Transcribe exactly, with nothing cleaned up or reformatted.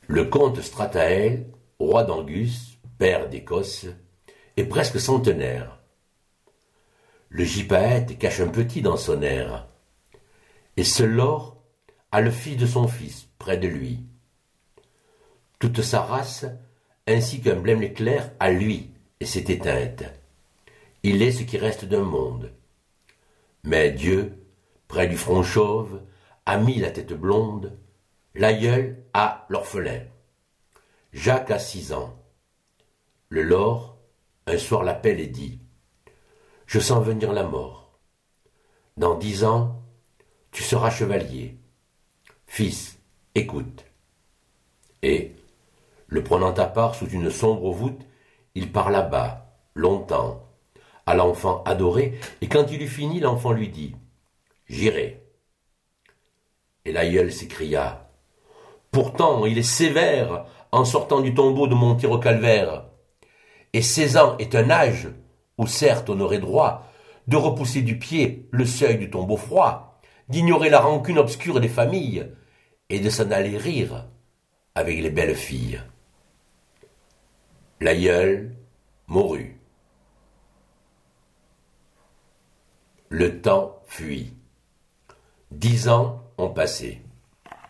Le comte Stratael, roi d'Angus, père d'Écosse, est presque centenaire. Le gypaète cache un petit dans son air, et seul l'or a le fils de son fils près de lui. Toute sa race, ainsi qu'un blême éclair, à lui, et s'est éteinte. Il est ce qui reste d'un monde. Mais Dieu, près du front chauve, a mis la tête blonde, l'aïeul a l'orphelin. Jacques a six ans. Le lord, un soir l'appelle et dit « Je sens venir la mort. Dans dix ans, tu seras chevalier. Fils, écoute. » Et, le prenant à part sous une sombre voûte, il parla bas, longtemps, à l'enfant adoré, et quand il eut fini, l'enfant lui dit « J'irai. » Et l'aïeul s'écria « Pourtant, il est sévère en sortant du tombeau de monter au calvaire. Et seize ans est un âge où certes on aurait droit de repousser du pied le seuil du tombeau froid, d'ignorer la rancune obscure des familles et de s'en aller rire avec les belles filles. » L'aïeul mourut. Le temps fuit. Dix ans ont passé.